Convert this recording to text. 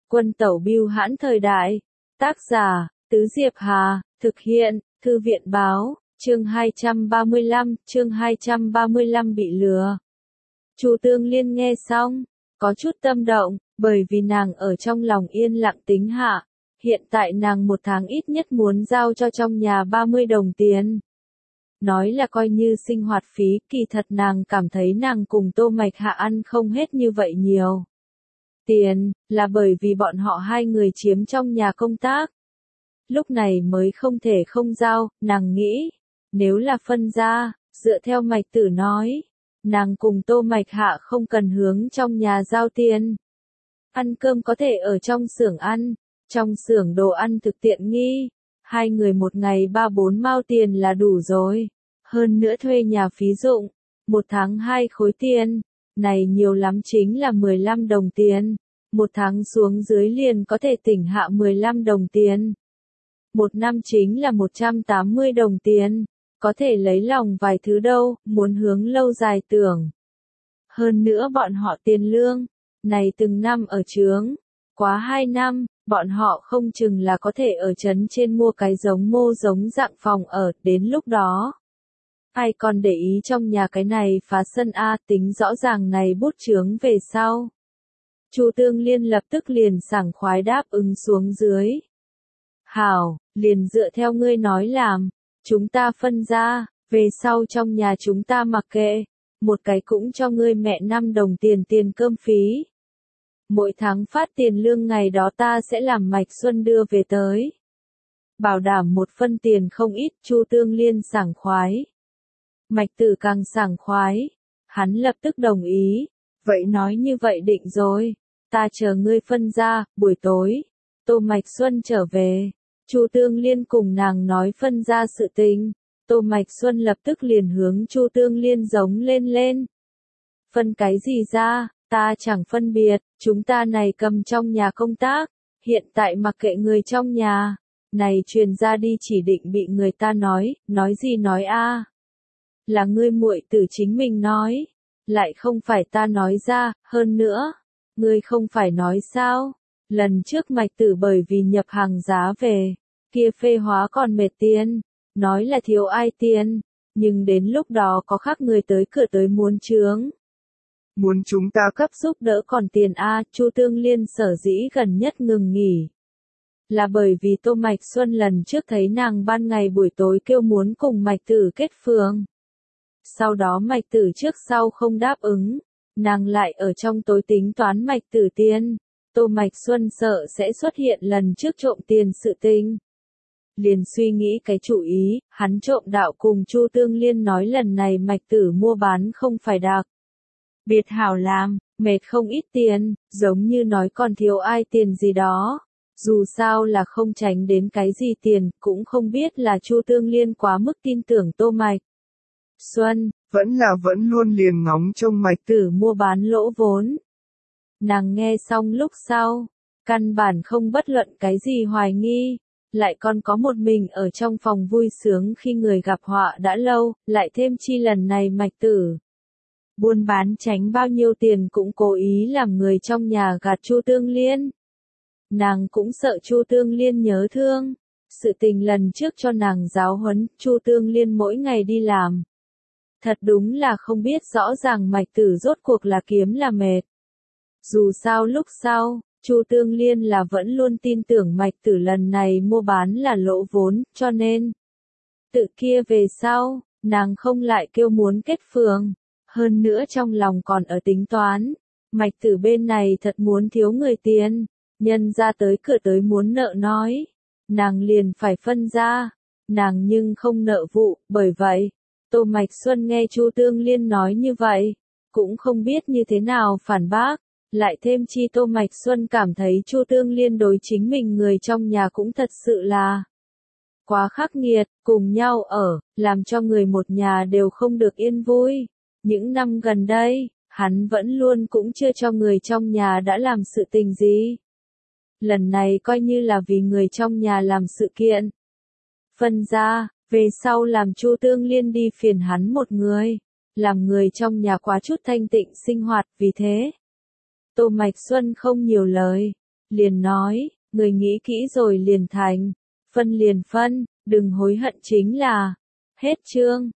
Quân tẩu bưu hãn thời đại. Tác giả, Tứ Diệp Hà, thực hiện, Thư viện báo, chương 235 bị lừa. Chu Tương Liên nghe xong, có chút tâm động, bởi vì nàng ở trong lòng yên lặng tính hạ, hiện tại nàng một tháng ít nhất muốn giao cho trong nhà 30 đồng tiền. Nói là coi như sinh hoạt phí, kỳ thật nàng cảm thấy nàng cùng Tô Mạch Hạ ăn không hết như vậy nhiều. Tiền, là bởi vì bọn họ hai người chiếm trong nhà công tác. Lúc này mới không thể không giao, nàng nghĩ, nếu là phân ra, dựa theo Mạch Tử nói, nàng cùng Tô Mạch Hạ không cần hướng trong nhà giao tiền. Ăn cơm có thể ở trong xưởng ăn, trong xưởng đồ ăn thực tiện nghi, hai người một ngày 3-4 mao tiền là đủ rồi. Hơn nữa thuê nhà phí dụng, một tháng 2 khối tiền, này nhiều lắm chính là 15 đồng tiền, một tháng xuống dưới liền có thể tỉnh hạ 15 đồng tiền. Một năm chính là 180 đồng tiền, có thể lấy lòng vài thứ đâu, muốn hướng lâu dài tưởng. Hơn nữa bọn họ tiền lương, này từng năm ở chướng, quá 2 năm, bọn họ không chừng là có thể ở trấn trên mua cái giống mô giống dạng phòng ở, đến lúc đó. Ai còn để ý trong nhà cái này phá sân A, tính rõ ràng này bút chướng về sau. Chu Tương Liên lập tức liền sảng khoái đáp ứng xuống dưới. Hảo, liền dựa theo ngươi nói làm, chúng ta phân ra, về sau trong nhà chúng ta mặc kệ, một cái cũng cho ngươi mẹ 5 đồng tiền cơm phí. Mỗi tháng phát tiền lương ngày đó ta sẽ làm Mạch Xuân đưa về tới. Bảo đảm một phân tiền không ít, Chu Tương Liên sảng khoái. Mạch Tử càng sảng khoái, hắn lập tức đồng ý, vậy nói như vậy định rồi, ta chờ ngươi phân ra, buổi tối, Tô Mạch Xuân trở về, Chu Tương Liên cùng nàng nói phân ra sự tình, Tô Mạch Xuân lập tức liền hướng Chu Tương Liên giống lên. Phân cái gì ra, ta chẳng phân biệt, chúng ta này cầm trong nhà công tác, hiện tại mặc kệ người trong nhà, này truyền ra đi chỉ định bị người ta nói gì nói a. Là ngươi muội tử chính mình nói, lại không phải ta nói ra, hơn nữa, ngươi không phải nói sao, lần trước Mạch Tử bởi vì nhập hàng giá về, kia phê hóa còn mệt tiền, nói là thiếu ai tiền, nhưng đến lúc đó có khác người tới cửa tới muốn chướng. Muốn chúng ta cấp giúp đỡ còn tiền a. Chu Tương Liên sở dĩ gần nhất ngừng nghỉ. Là bởi vì Tô Mạch Xuân lần trước thấy nàng ban ngày buổi tối kêu muốn cùng Mạch Tử kết phường. Sau đó Mạch Tử trước sau không đáp ứng, nàng lại ở trong tối tính toán Mạch Tử tiền, Tô Mạch Xuân sợ sẽ xuất hiện lần trước trộm tiền sự tình. Liền suy nghĩ cái chủ ý, hắn trộm đạo cùng Chu Tương Liên nói lần này Mạch Tử mua bán không phải đặc biệt hảo làm, mệt không ít tiền, giống như nói còn thiếu ai tiền gì đó. Dù sao là không tránh đến cái gì tiền, cũng không biết là Chu Tương Liên quá mức tin tưởng Tô Mạch Xuân, vẫn luôn liền ngóng trông Mạch Tử mua bán lỗ vốn. Nàng nghe xong lúc sau, căn bản không bất luận cái gì hoài nghi, lại còn có một mình ở trong phòng vui sướng khi người gặp họa đã lâu, lại thêm chi lần này Mạch Tử buôn bán tránh bao nhiêu tiền cũng cố ý làm người trong nhà gạt Chu Tương Liên. Nàng cũng sợ Chu Tương Liên nhớ thương, sự tình lần trước cho nàng giáo huấn, Chu Tương Liên mỗi ngày đi làm. Thật đúng là không biết rõ ràng Mạch Tử rốt cuộc là kiếm là mệt. Dù sao lúc sau, Chu Tương Liên là vẫn luôn tin tưởng Mạch Tử lần này mua bán là lỗ vốn, cho nên tự kia về sau, nàng không lại kêu muốn kết phường. Hơn nữa trong lòng còn ở tính toán, Mạch Tử bên này thật muốn thiếu người tiền, nhân ra tới cửa tới muốn nợ nói, nàng liền phải phân ra, nàng nhưng không nợ vụ, bởi vậy, Tô Mạch Xuân nghe Chu Tương Liên nói như vậy, cũng không biết như thế nào phản bác, lại thêm chi Tô Mạch Xuân cảm thấy Chu Tương Liên đối chính mình người trong nhà cũng thật sự là quá khắc nghiệt, cùng nhau ở, làm cho người một nhà đều không được yên vui. Những năm gần đây, hắn vẫn luôn cũng chưa cho người trong nhà đã làm sự tình gì. Lần này coi như là vì người trong nhà làm sự kiện. Phân ra, về sau làm Chu Tương Liên đi phiền hắn một người, làm người trong nhà quá chút thanh tịnh sinh hoạt, vì thế. Tô Mạch Xuân không nhiều lời, liền nói, người nghĩ kỹ rồi liền thành, phân liền phân, đừng hối hận chính là. Hết chương.